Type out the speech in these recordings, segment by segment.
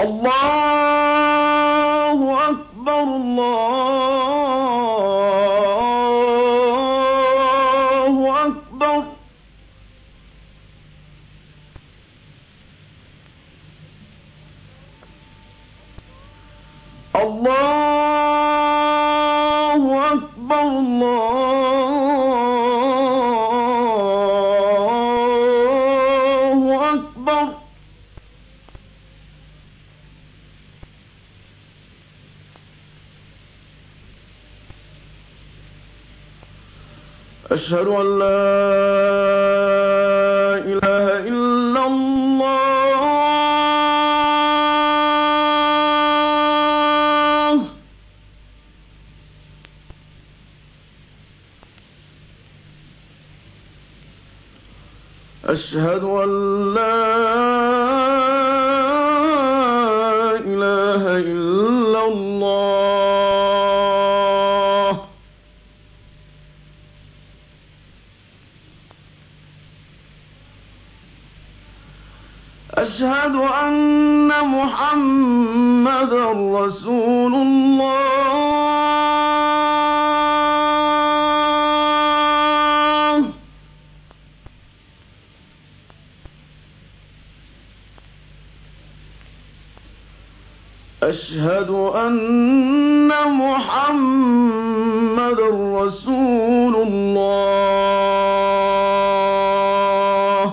الله أكبر الله أكبر. الله أكبر الله أكبر. أشهد أن لا إله إلا الله. أشهد أن لا إله إلا الله. أشهد أن محمدًا رسول الله. أشهد أن محمدًا رسول الله.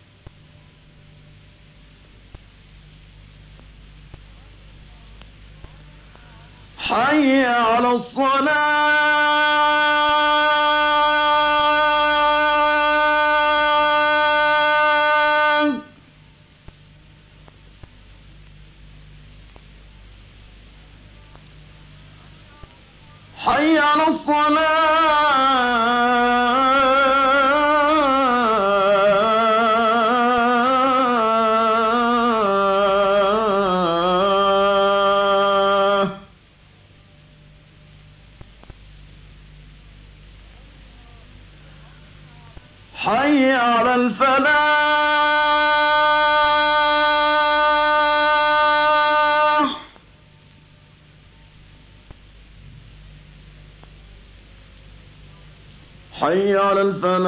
حي على الصلاة. حي على الصلاة. حي على الفلاح. حي على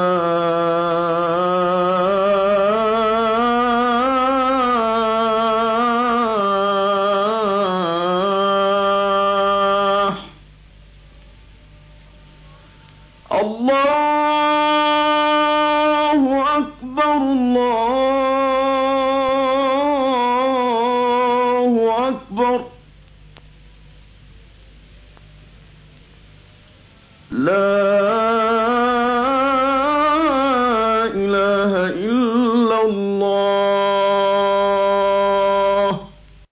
الفلاح. الله أكبر الله أكبر. لا إله إلا الله.